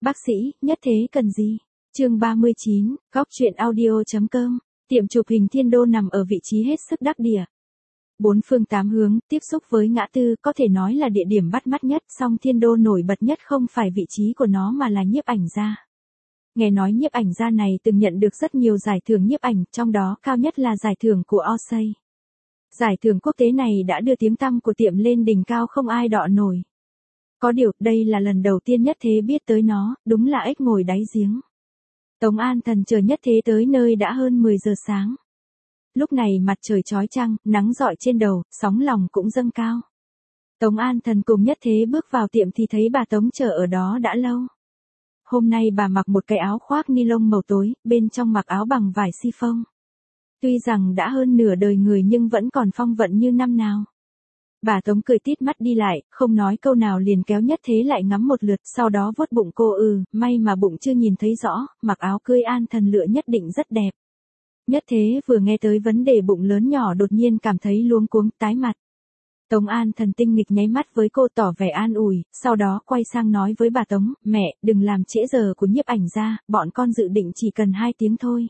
Bác sĩ, nhất thế cần gì? Chương 39, góc truyện audio.com. Tiệm chụp hình Thiên Đô nằm ở vị trí hết sức đắc địa. Bốn phương tám hướng, tiếp xúc với ngã tư, có thể nói là địa điểm bắt mắt nhất, song Thiên Đô nổi bật nhất không phải vị trí của nó mà là nhiếp ảnh gia. Nghe nói nhiếp ảnh gia này từng nhận được rất nhiều giải thưởng nhiếp ảnh, trong đó cao nhất là giải thưởng của Orsay. Giải thưởng quốc tế này đã đưa tiếng tăm của tiệm lên đỉnh cao không ai đọ nổi. Có điều, đây là lần đầu tiên Nhất Thế biết tới nó, đúng là ếch ngồi đáy giếng. Tống An Thần chờ Nhất Thế tới nơi đã hơn 10 giờ sáng. Lúc này mặt trời chói chang, nắng rọi trên đầu, sóng lòng cũng dâng cao. Tống An Thần cùng Nhất Thế bước vào tiệm thì thấy bà Tống chờ ở đó đã lâu. Hôm nay bà mặc một cái áo khoác ni lông màu tối, bên trong mặc áo bằng vải chiffon. Tuy rằng đã hơn nửa đời người nhưng vẫn còn phong vận như năm nào. Bà Tống cười tít mắt đi lại, không nói câu nào liền kéo Nhất Thế lại ngắm một lượt, sau đó vuốt bụng cô may mà bụng chưa nhìn thấy rõ, mặc áo cưới An Thần lựa nhất định rất đẹp. Nhất Thế vừa nghe tới vấn đề bụng lớn nhỏ đột nhiên cảm thấy luống cuống tái mặt. Tống An Thần tinh nghịch nháy mắt với cô tỏ vẻ an ủi, sau đó quay sang nói với bà Tống, mẹ, đừng làm trễ giờ của nhiếp ảnh gia, bọn con dự định chỉ cần 2 tiếng thôi.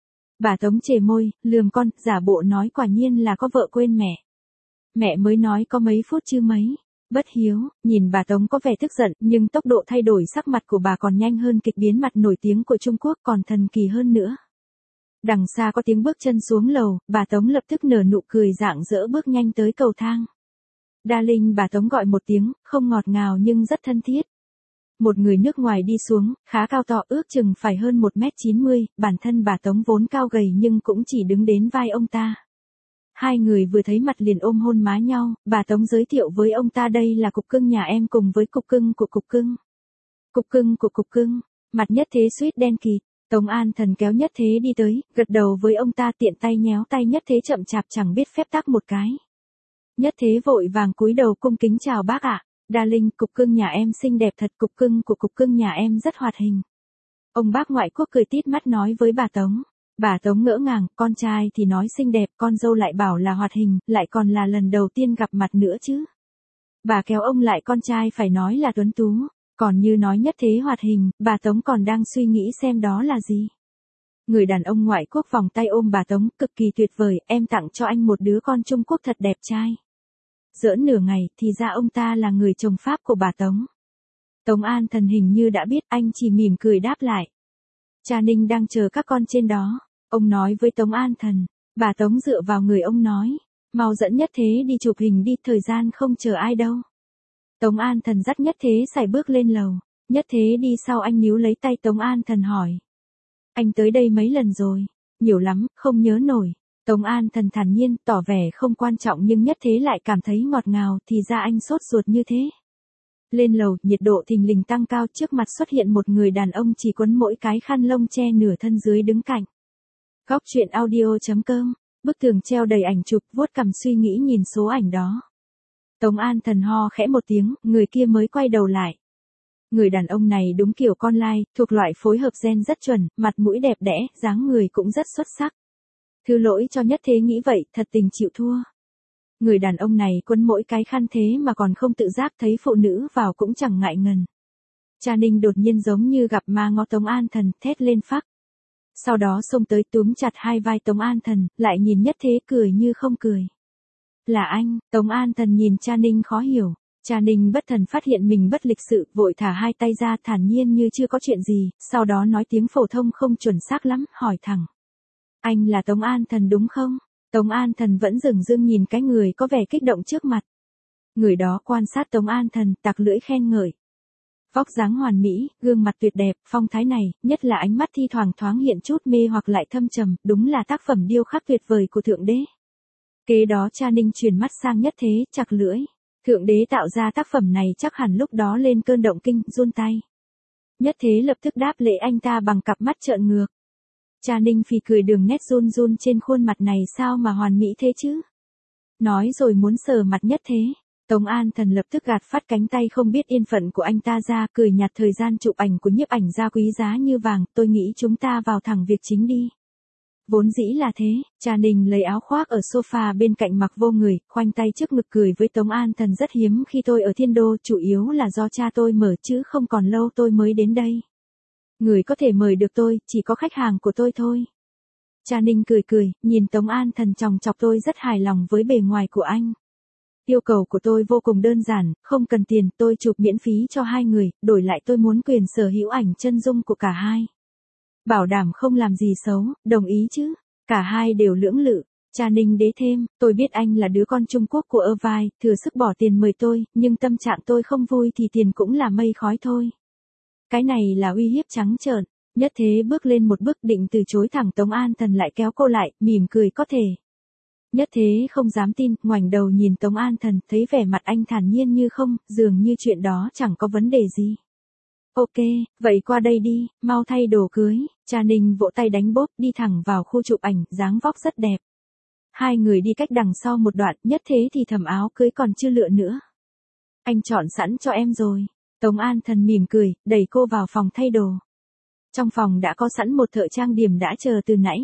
Bà Tống chề môi, lườm con, giả bộ nói quả nhiên là có vợ quên mẹ. Mẹ mới nói có mấy phút chứ mấy. Bất hiếu, nhìn bà Tống có vẻ tức giận, nhưng tốc độ thay đổi sắc mặt của bà còn nhanh hơn kịch biến mặt nổi tiếng của Trung Quốc còn thần kỳ hơn nữa. Đằng xa có tiếng bước chân xuống lầu, bà Tống lập tức nở nụ cười rạng rỡ bước nhanh tới cầu thang. Darling, bà Tống gọi một tiếng, không ngọt ngào nhưng rất thân thiết. Một người nước ngoài đi xuống, khá cao to ước chừng phải hơn 1m90, bản thân bà Tống vốn cao gầy nhưng cũng chỉ đứng đến vai ông ta. Hai người vừa thấy mặt liền ôm hôn má nhau, bà Tống giới thiệu với ông ta đây là cục cưng nhà em cùng với cục cưng của cục cưng. Cục cưng của cục cưng, mặt Nhất Thế suýt đen kịt, Tống An Thần kéo Nhất Thế đi tới, gật đầu với ông ta tiện tay nhéo tay Nhất Thế chậm chạp chẳng biết phép tắc một cái. Nhất Thế vội vàng cúi đầu cung kính chào bác ạ. Darling, cục cưng nhà em xinh đẹp thật, cục cưng của cục cưng nhà em rất hoạt hình. Ông bác ngoại quốc cười tít mắt nói với bà Tống. Bà Tống ngỡ ngàng, con trai thì nói xinh đẹp, con dâu lại bảo là hoạt hình, lại còn là lần đầu tiên gặp mặt nữa chứ. Bà kéo ông lại con trai phải nói là tuấn tú, còn như nói Nhất Thế hoạt hình, bà Tống còn đang suy nghĩ xem đó là gì. Người đàn ông ngoại quốc vòng tay ôm bà Tống, cực kỳ tuyệt vời, em tặng cho anh một đứa con Trung Quốc thật đẹp trai. Giỡn nửa ngày, thì ra ông ta là người chồng Pháp của bà Tống. Tống An Thần hình như đã biết, anh chỉ mỉm cười đáp lại. Cha Ninh đang chờ các con trên đó. Ông nói với Tống An Thần. Bà Tống dựa vào người ông nói. Mau dẫn Nhất Thế đi chụp hình đi, thời gian không chờ ai đâu. Tống An Thần dắt Nhất Thế sải bước lên lầu. Nhất Thế đi sau anh níu lấy tay Tống An Thần hỏi. Anh tới đây mấy lần rồi? Nhiều lắm, không nhớ nổi. Tống An Thần thản nhiên, tỏ vẻ không quan trọng nhưng Nhất Thế lại cảm thấy ngọt ngào, thì ra anh sốt ruột như thế. Lên lầu, nhiệt độ thình lình tăng cao, trước mặt xuất hiện một người đàn ông chỉ quấn mỗi cái khăn lông che nửa thân dưới đứng cạnh. Góc truyện audio.com, bức tường treo đầy ảnh chụp, vuốt cằm suy nghĩ nhìn số ảnh đó. Tống An Thần ho khẽ một tiếng, người kia mới quay đầu lại. Người đàn ông này đúng kiểu con lai, thuộc loại phối hợp gen rất chuẩn, mặt mũi đẹp đẽ, dáng người cũng rất xuất sắc. Thứ lỗi cho Nhất Thế nghĩ vậy, thật tình chịu thua. Người đàn ông này quấn mỗi cái khăn thế mà còn không tự giác, thấy phụ nữ vào cũng chẳng ngại ngần. Cha Ninh đột nhiên giống như gặp ma ngó Tống An Thần, thét lên phắc. Sau đó xông tới túm chặt hai vai Tống An Thần, lại nhìn Nhất Thế cười như không cười. Là anh, Tống An Thần nhìn cha Ninh khó hiểu. Cha Ninh bất thần phát hiện mình bất lịch sự, vội thả hai tay ra thản nhiên như chưa có chuyện gì, sau đó nói tiếng phổ thông không chuẩn xác lắm, hỏi thẳng. Anh là Tống An Thần đúng không? Tống An Thần vẫn dửng dưng nhìn cái người có vẻ kích động trước mặt. Người đó quan sát Tống An Thần, tặc lưỡi khen ngợi. Vóc dáng hoàn mỹ, gương mặt tuyệt đẹp, phong thái này, nhất là ánh mắt thi thoảng thoáng hiện chút mê hoặc lại thâm trầm, đúng là tác phẩm điêu khắc tuyệt vời của Thượng Đế. Kế đó cha Ninh chuyển mắt sang Nhất Thế, chặt lưỡi. Thượng Đế tạo ra tác phẩm này chắc hẳn lúc đó lên cơn động kinh, run tay. Nhất Thế lập tức đáp lễ anh ta bằng cặp mắt trợn ngược. Cha Ninh phì cười, đường nét run run trên khuôn mặt này sao mà hoàn mỹ thế chứ? Nói rồi muốn sờ mặt Nhất Thế. Tống An Thần lập tức gạt phát cánh tay không biết yên phận của anh ta ra, cười nhạt, thời gian chụp ảnh của nhiếp ảnh gia quý giá như vàng, tôi nghĩ chúng ta vào thẳng việc chính đi. Vốn dĩ là thế, Trà Ninh lấy áo khoác ở sofa bên cạnh mặc vô người, khoanh tay trước ngực cười với Tống An Thần rất hiếm khi tôi ở Thiên Đô, chủ yếu là do cha tôi mở chứ không còn lâu tôi mới đến đây. Người có thể mời được tôi, chỉ có khách hàng của tôi thôi. Trà Ninh cười cười, nhìn Tống An Thần chòng chọc tôi rất hài lòng với bề ngoài của anh. Yêu cầu của tôi vô cùng đơn giản, không cần tiền, tôi chụp miễn phí cho hai người, đổi lại tôi muốn quyền sở hữu ảnh chân dung của cả hai. Bảo đảm không làm gì xấu, đồng ý chứ? Cả hai đều lưỡng lự. Trà Ninh đế thêm, tôi biết anh là đứa con Trung Quốc của Irvine, thừa sức bỏ tiền mời tôi, nhưng tâm trạng tôi không vui thì tiền cũng là mây khói thôi. Cái này là uy hiếp trắng trợn. Nhất Thế bước lên một bước định từ chối thẳng, Tống An Thần lại kéo cô lại, mỉm cười có thể. Nhất Thế không dám tin, ngoảnh đầu nhìn Tống An Thần, thấy vẻ mặt anh thản nhiên như không, dường như chuyện đó chẳng có vấn đề gì. Ok, vậy qua đây đi, mau thay đồ cưới. Trà Ninh vỗ tay đánh bốp, đi thẳng vào khu chụp ảnh, dáng vóc rất đẹp. Hai người đi cách đằng sau một đoạn, Nhất Thế thì thầm áo cưới còn chưa lựa nữa. Anh chọn sẵn cho em rồi. Tống An Thần mỉm cười, đẩy cô vào phòng thay đồ. Trong phòng đã có sẵn một thợ trang điểm đã chờ từ nãy.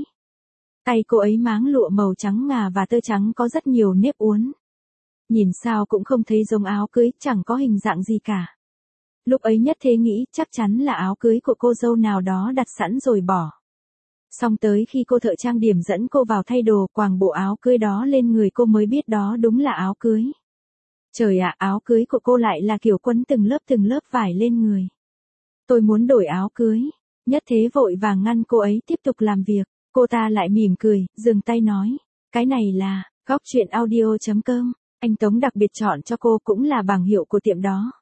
Tay cô ấy máng lụa màu trắng ngà và tơ trắng có rất nhiều nếp uốn. Nhìn sao cũng không thấy giống áo cưới, chẳng có hình dạng gì cả. Lúc ấy Nhất Thế nghĩ chắc chắn là áo cưới của cô dâu nào đó đặt sẵn rồi bỏ. Xong tới khi cô thợ trang điểm dẫn cô vào thay đồ, quàng bộ áo cưới đó lên người cô mới biết đó đúng là áo cưới. Trời ạ, áo cưới của cô lại là kiểu quấn từng lớp vải lên người. Tôi muốn đổi áo cưới. Nhất Thế vội vàng ngăn cô ấy tiếp tục làm việc. Cô ta lại mỉm cười, dừng tay nói. Cái này là, góc truyện audio.com. Anh Tống đặc biệt chọn cho cô, cũng là bảng hiệu của tiệm đó.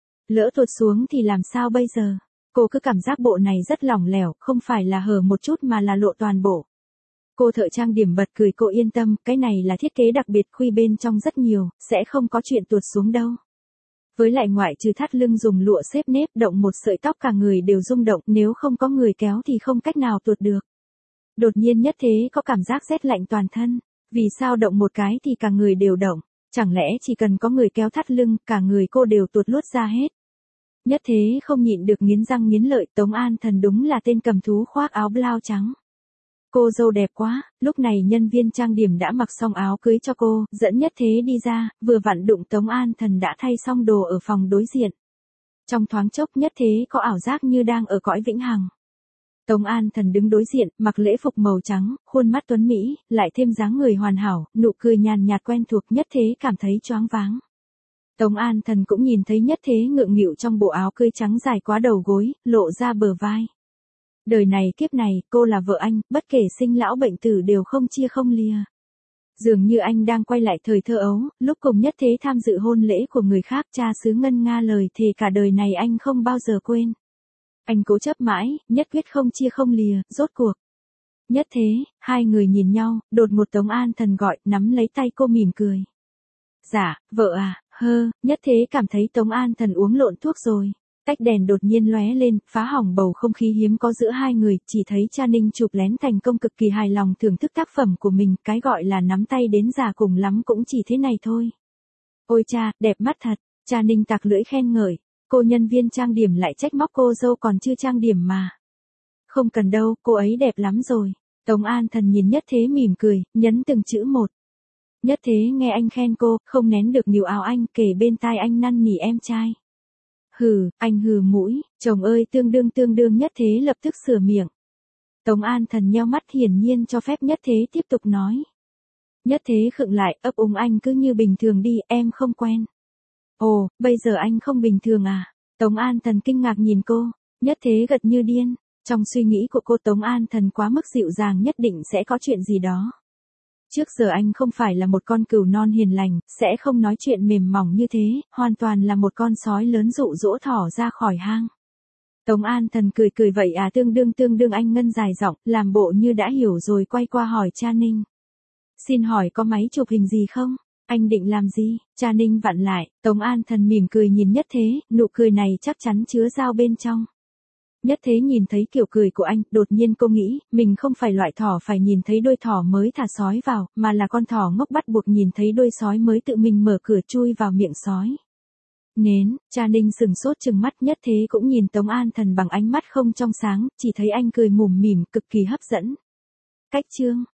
Lỡ tuột xuống thì làm sao bây giờ? Cô cứ cảm giác bộ này rất lỏng lẻo, không phải là hở một chút mà là lộ toàn bộ. Cô thợ trang điểm bật cười, cô yên tâm, cái này là thiết kế đặc biệt, khuy bên trong rất nhiều, sẽ không có chuyện tuột xuống đâu. Với lại ngoại trừ thắt lưng dùng lụa xếp nếp, động một sợi tóc cả người đều rung động, nếu không có người kéo thì không cách nào tuột được. Đột nhiên Nhất Thế có cảm giác rét lạnh toàn thân. Vì sao động một cái thì cả người đều động? Chẳng lẽ chỉ cần có người kéo thắt lưng, cả người cô đều tuột luốt ra hết? Nhất Thế không nhịn được nghiến răng nghiến lợi, Tống An Thần đúng là tên cầm thú khoác áo blau trắng. Cô dâu đẹp quá. Lúc này nhân viên trang điểm đã mặc xong áo cưới cho cô, dẫn Nhất Thế đi ra, vừa vặn đụng Tống An Thần đã thay xong đồ ở phòng đối diện. Trong thoáng chốc Nhất Thế có ảo giác như đang ở cõi vĩnh hằng. Tống An Thần đứng đối diện, mặc lễ phục màu trắng, khuôn mắt tuấn mỹ, lại thêm dáng người hoàn hảo, nụ cười nhàn nhạt quen thuộc, Nhất Thế cảm thấy choáng váng. Tống An Thần cũng nhìn thấy Nhất Thế ngượng nghịu trong bộ áo cưới trắng dài quá đầu gối, lộ ra bờ vai. Đời này kiếp này, cô là vợ anh, bất kể sinh lão bệnh tử đều không chia không lìa. Dường như anh đang quay lại thời thơ ấu, lúc cùng Nhất Thế tham dự hôn lễ của người khác, cha xứ ngân nga lời thề cả đời này anh không bao giờ quên. Anh cố chấp mãi, nhất quyết không chia không lìa, rốt cuộc. Nhất Thế, hai người nhìn nhau, đột ngột Tống An Thần gọi, nắm lấy tay cô mỉm cười. Dạ, vợ à, Nhất Thế cảm thấy Tống An Thần uống lộn thuốc rồi. Tách đèn đột nhiên lóe lên, phá hỏng bầu không khí hiếm có giữa hai người, chỉ thấy Trà Ninh chụp lén thành công cực kỳ hài lòng thưởng thức tác phẩm của mình, cái gọi là nắm tay đến già cùng lắm cũng chỉ thế này thôi. Ôi cha, đẹp mắt thật, Trà Ninh tặc lưỡi khen ngợi. Cô nhân viên trang điểm lại trách móc cô dâu còn chưa trang điểm mà. Không cần đâu, cô ấy đẹp lắm rồi. Tống An Thần nhìn Nhất Thế mỉm cười, nhấn từng chữ một. Nhất Thế nghe anh khen cô, không nén được níu áo anh, kề bên tai anh năn nỉ em trai. Hừ, anh hừ mũi, chồng ơi tương đương Nhất Thế lập tức sửa miệng. Tống An Thần nheo mắt hiển nhiên cho phép Nhất Thế tiếp tục nói. Nhất Thế khựng lại, ấp úng anh cứ như bình thường đi, em không quen. Ồ, bây giờ anh không bình thường à? Tống An Thần kinh ngạc nhìn cô, Nhất Thế gật như điên. Trong suy nghĩ của cô Tống An Thần quá mức dịu dàng, nhất định sẽ có chuyện gì đó. Trước giờ anh không phải là một con cừu non hiền lành, sẽ không nói chuyện mềm mỏng như thế, hoàn toàn là một con sói lớn dụ dỗ thỏ ra khỏi hang. Tống An Thần cười vậy à, tương đương anh ngân dài giọng, làm bộ như đã hiểu rồi, quay qua hỏi Trà Ninh. Xin hỏi có máy chụp hình gì không? Anh định làm gì? Trà Ninh vặn lại, Tống An Thần mỉm cười nhìn Nhất Thế, nụ cười này chắc chắn chứa dao bên trong. Nhất Thế nhìn thấy kiểu cười của anh, đột nhiên cô nghĩ, mình không phải loại thỏ phải nhìn thấy đôi thỏ mới thả sói vào, mà là con thỏ ngốc bắt buộc nhìn thấy đôi sói mới tự mình mở cửa chui vào miệng sói. Nến, Trà Ninh sừng sốt chừng mắt, Nhất Thế cũng nhìn Tống An Thần bằng ánh mắt không trong sáng, chỉ thấy anh cười mủm mỉm, cực kỳ hấp dẫn. Cách chương